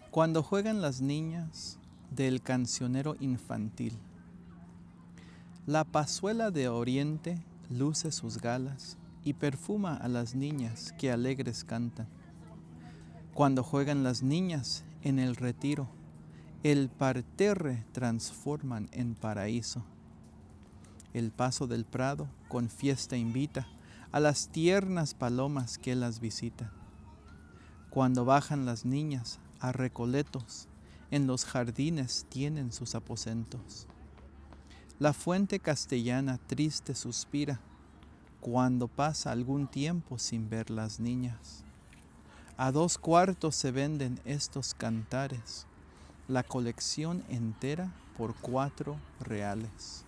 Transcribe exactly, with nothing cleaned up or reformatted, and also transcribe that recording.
Cuando juegan las niñas, del cancionero infantil. La pazuela de oriente luce sus galas y perfuma a las niñas que alegres cantan. Cuando juegan las niñas en el retiro, el parterre transforman en paraíso. El paso del prado con fiesta invita a las tiernas palomas que las visitan. Cuando bajan las niñas a recoletos, en los jardines tienen sus aposentos. La fuente castellana triste suspira cuando pasa algún tiempo sin ver las niñas. A dos cuartos se venden estos cantares, la colección entera por cuatro reales.